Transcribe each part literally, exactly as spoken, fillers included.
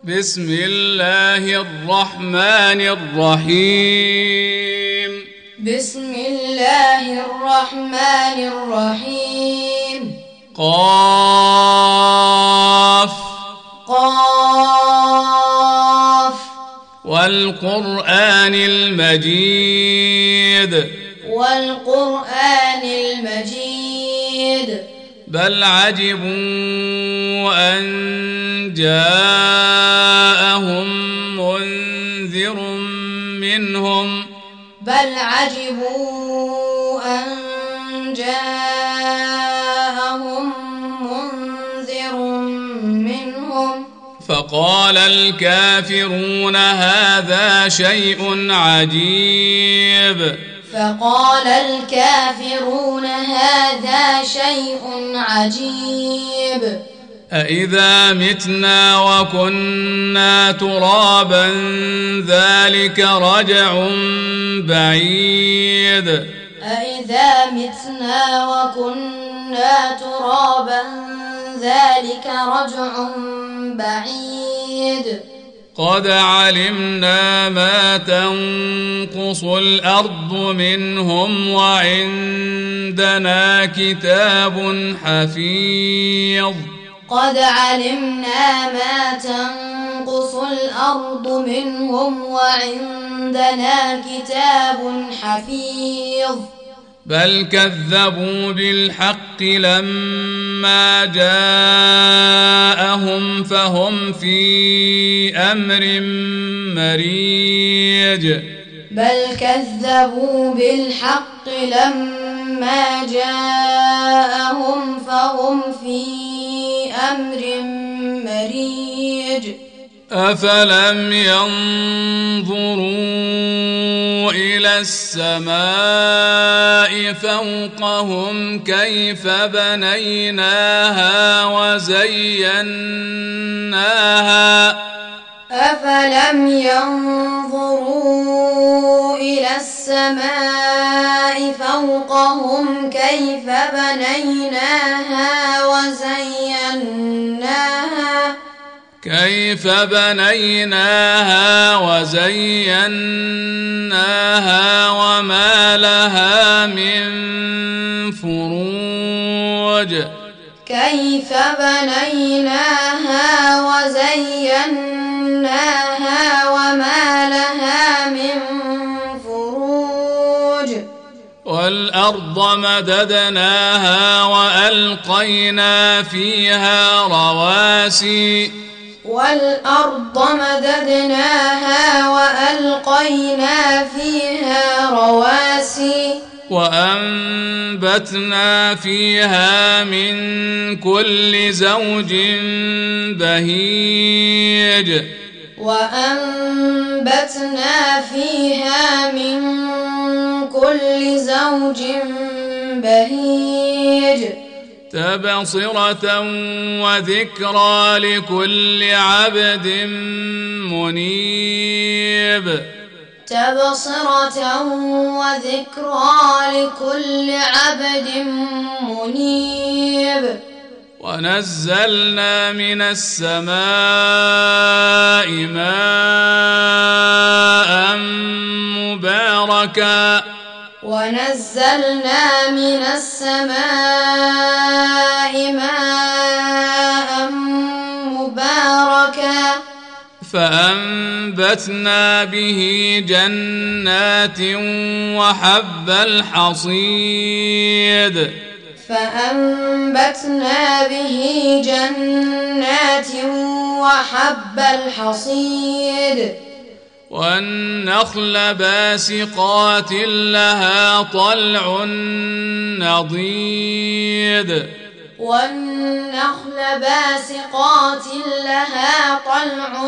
بسم الله الرحمن الرحيم. بسم الله الرحمن الرحيم. قاف قاف والقرآن المجيد والقرآن المجيد بل عجبوا أن جاءهم منذر منهم بل عجبوا أن جاءهم منذر منهم فقال الكافرون هذا شيء عجيب فقال الكافرون هذا شيء عجيب أإذا متنا وكنا ترابا ذلك رجع بعيد أإذا متنا وكنا ترابا ذلك رجع بعيد قد علمنا ما تنقص الأرض منهم وعندنا كتاب حفيظ قد علمنا ما تنقص الأرض منهم وعندنا كتاب حفيظ بل كذبوا بالحق لما جاءهم فهم في أمر مريج بل كذبوا بالحق لما جاءهم فهم في أمر مريج أفلم ينظروا إلى السماء فوقهم كيف بنيناها وزيناها أفلم ينظروا إلى السماء فوقهم كيف بنيناها وزيناها كيف بنيناها وزيناها وما لها من فروج كيف بنيناها وزيناها وما لها من فروج والأرض مددناها وألقينا فيها رواسي والأرض مددناها وألقينا فيها رواسي وأنبتنا فيها من كل زوج بهيج وأنبتنا فيها من كل زوج بهيج تبصرة وذكرى لكل عبد منيب تبصرة وذكرى لكل عبد منيب ونزلنا من السماء ماء مباركا ونزلنا من السماء ماء مباركا فأنبتنا به جنات وحب الحصيد فأنبتنا به جنات وحب الحصيد والنخل باسقات لها طلع نضيد والنخل باسقات لها طلع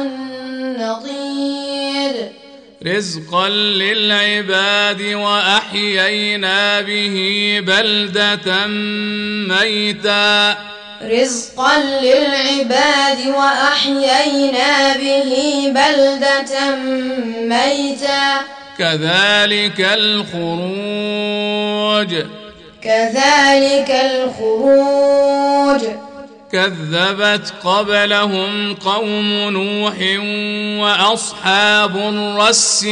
نضيد رزقا للعباد وأحيينا به بلدة ميتا رزقا للعباد وأحيينا به بلدة ميتا كذلك الخروج كذلك الخروج كذبت قبلهم قوم نوح وأصحاب الرس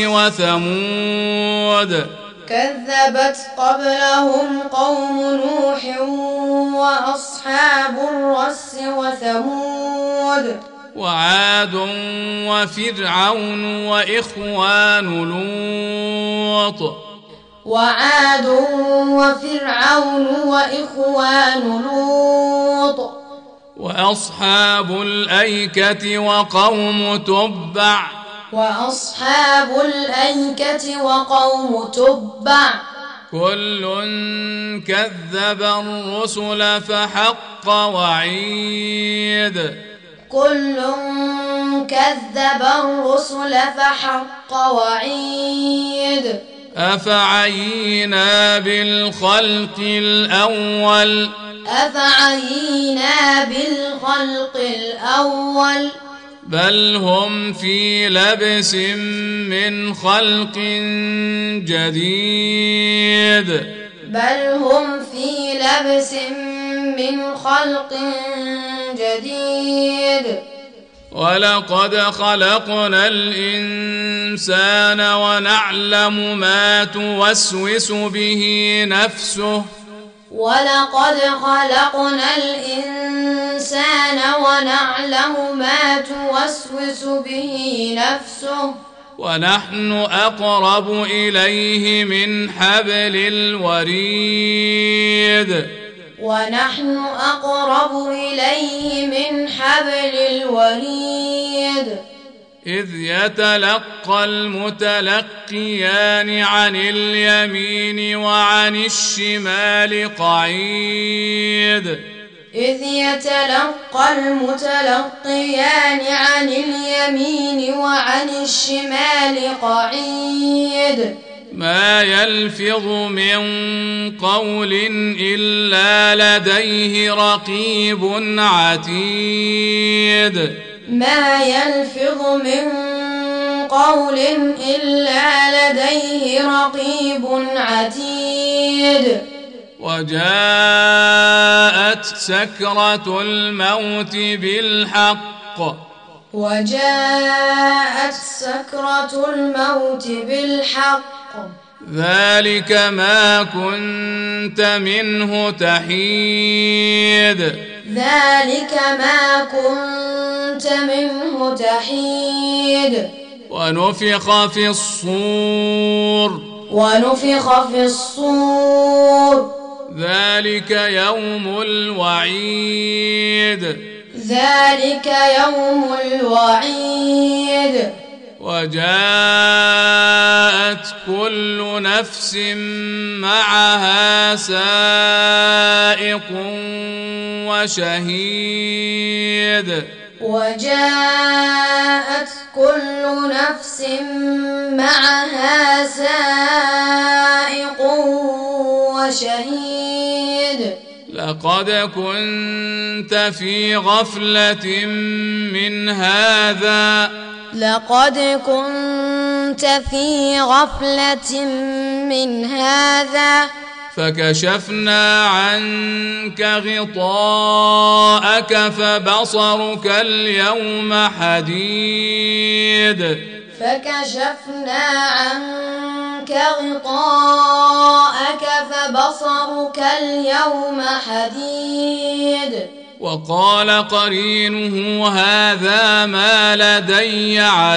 وثمود كذبت قبلهم قوم نوح وأصحاب الرس وثمود وعاد وفرعون وإخوان لوط وعاد وفرعون وإخوان لوط وأصحاب الأيكة وقوم تبع وأصحاب الأيكة وقوم تبع كل كذب الرسل فحق وعيد كل كذب الرسل فحق وعيد أفعينا بالخلق الأول أفعينا بالخلق الأول بل هم في لبس من خلق جديد بل هم في لبس من خلق جديد ولقد خلقنا الإنسان ونعلم ما توسوس به نفسه ولقد خلقنا الإنسان ونعلم ما توسوس به نفسه ونحن أقرب إليه من حبل الوريد ونحن أقرب إليه من حبل الوريد إذ يتلقى المتلقيان عن اليمين وعن الشمال قعيد إذ يتلقى المتلقيان عن اليمين وعن الشمال قعيد ما يلفظ من قول إلا لديه رقيب عتيد ما يلفظ من قول إلا لديه رقيب عتيد وجاءت سكرة الموت بالحق وجاءت سكرة الموت بالحق ذلك ما كنت منه تحيد ذلك ما كنت منه تحيد ونفخ في الصور ونفخ في الصور ذلك يوم الوعيد ذلك يوم الوعيد وجاءت كل نفس معها سائق وشهيد وجاءت كل نفس معها سائق وشهيد لقد كنت في غفلة من هذا لقد كنت في غفلة من هذا فكشفنا عنك غطاءك فبصرك اليوم حديد فكشفنا عنك غطاءك فبصرك اليوم حديد وقال قرينه هذا ما لدي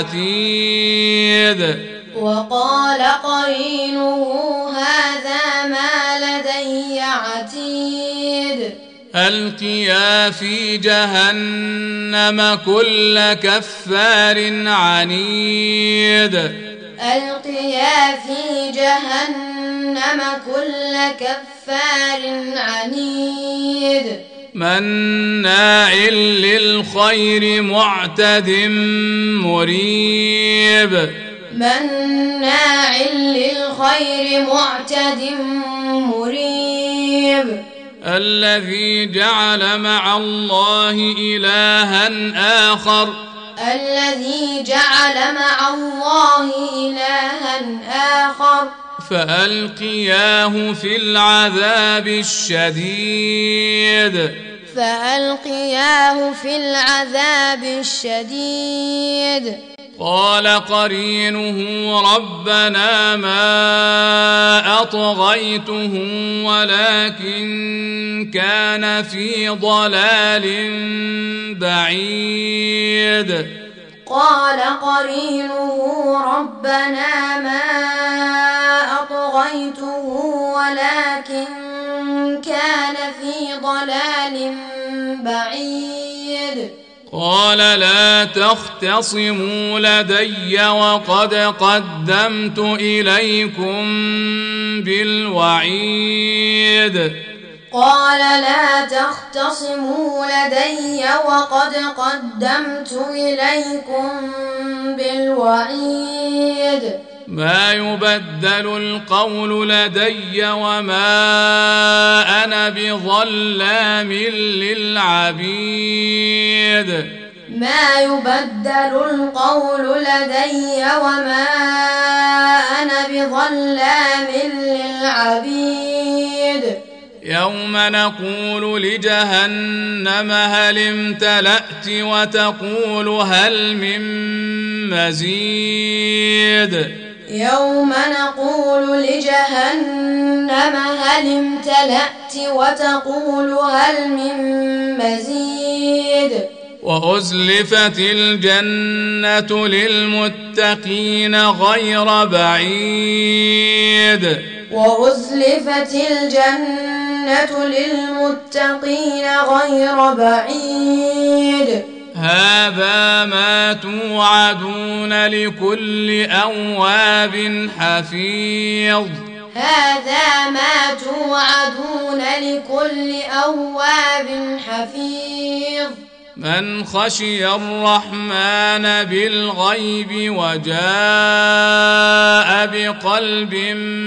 عتيد وقال قرينه هذا ما لدي عتيد ألقيا في جهنم كل كفار عنيد ألقيا في جهنم كل كفار عنيد مناع للخير معتد مريب مناع للخير معتد مريب الذي جعل مع الله إلها آخر الذي جعل مع الله إلها آخر فألقياه في العذاب الشديد فألقياه في العذاب الشديد قال قرينه ربنا ما أطغيته ولكن كان في ضلال بعيد قال قرينه ربنا ما أطغيته ولكن كان في ضلال بعيد قال لا تختصموا لدي وقد قدمت إليكم بالوعيد قال لا تختصموا لدي وقد قدمت إليكم بالوعيد ما يبدل القول لدي وما أنا بظلام للعبيد ما يبدل القول لدي وما أنا بظلام للعبيد يوم نقول لجهنم هل امتلأت وتقول هل من مزيد يوم نقول لجهنم هل امتلأت وتقول هل من مزيد وأزلفت الجنة للمتقين غير بعيد وأزلفت الجنة للمتقين غير بعيد هذا ما توعدون لكل أواب حفيظ هذا ما توعدون لكل أواب حفيظ من خشي الرحمن بالغيب وجاء بقلب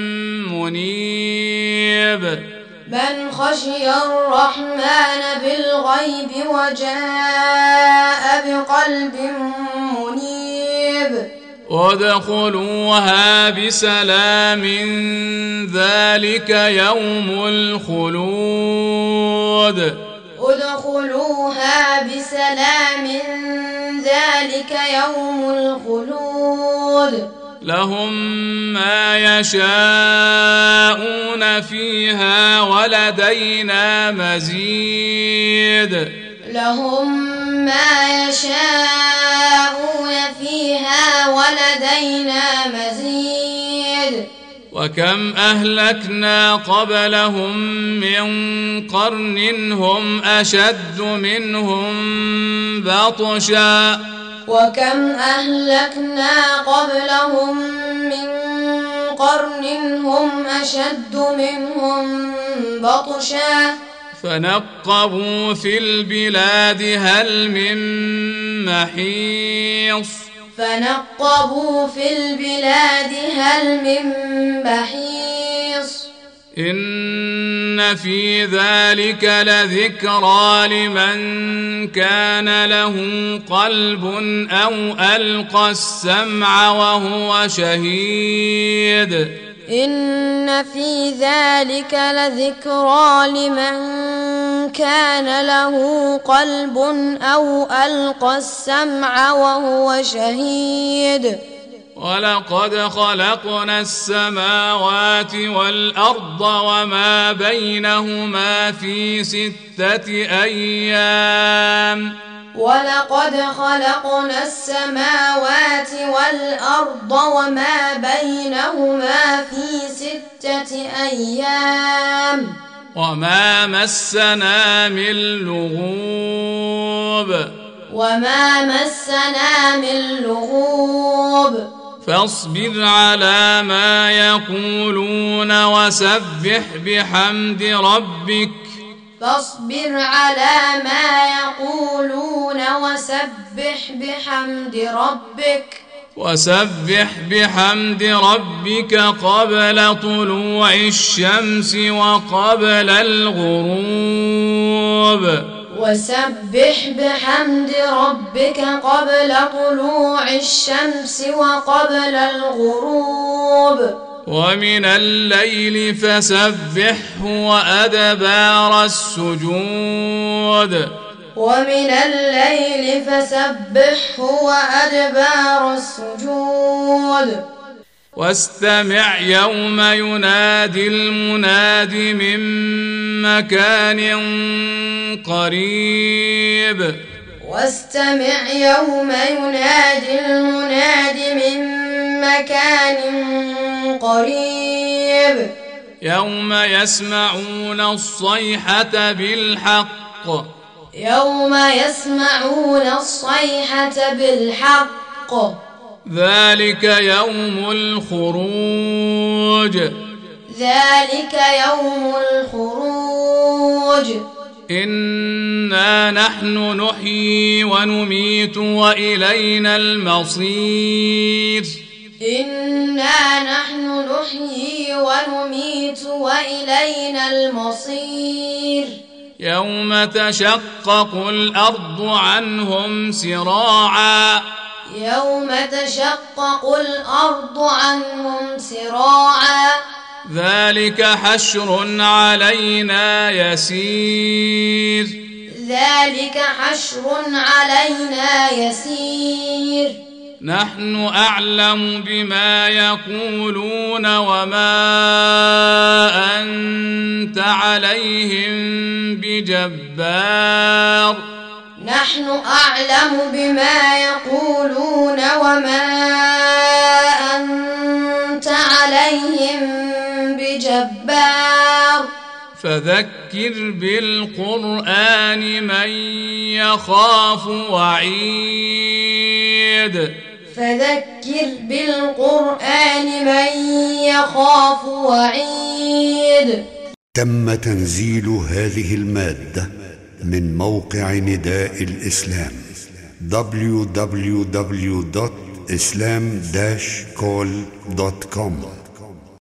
منيب من خشي الرحمن بالغيب وجاء بقلب منيب وادخلوها بسلام ذلك يوم الخلود ادخلوها بسلام ذلك يوم الخلود لهم ما يشاءون فيها ولدينا مزيد لهم ما يشاءون فيها ولدينا مزيد وكم أهلكنا قبلهم من قرن هم أشد منهم بطشا وكم أهلكنا قبلهم من قرن هم أشد منهم بطشا فنقبوا في البلاد هل من محيص فنقبوا في البلاد هل من محيص إن في ذلك لذكرى لمن كان له قلب أو ألقى السمع وهو شهيد إن في ذلك لذكرى لمن كان له قلب أو ألقى السمع وهو شهيد ولقد خلقنا السماوات والأرض وما بينهما في ستة أيام ولقد خلقنا السماوات والأرض وما بينهما في ستة أيام وما مسنا من لغوب وما مسنا من لغوب فاصبر على ما يقولون وسبح بحمد ربك فاصبر على ما يقولون وسبح بحمد ربك وسبح بحمد ربك قبل طلوع الشمس وقبل الغروب وسبح بحمد ربك قبل طلوع الشمس وقبل الغروب ومن الليل فسبحه وأدبار السجود ومن الليل فسبحه وأدبار السجود واستمع يوم ينادي المناد من مكان قريب واستمع يوم ينادي المناد من مكان قريب يوم يسمعون الصيحة بالحق يوم يسمعون الصيحة بالحق ذلك يوم الخروج ذلك يوم الخروج إنا نحن نحيي ونميت وإلينا المصير إنا نحن نحيي ونميت وإلينا المصير يوم تشقق الأرض عنهم سراعا يوم تشقق الأرض عنهم سراعا ذلك حشر علينا يسير ذلك حشر علينا يسير نحن أعلم بما يقولون وما أنت عليهم بجبار نحن أعلم بما يقولون وما أنت عليهم بجبار فذكر بالقرآن من يخاف وعيد فذكر بالقرآن من يخاف وعيد. تم تنزيل هذه المادة من موقع نداء الإسلام دبليو دبليو دبليو دوت إسلام داش كول دوت كوم.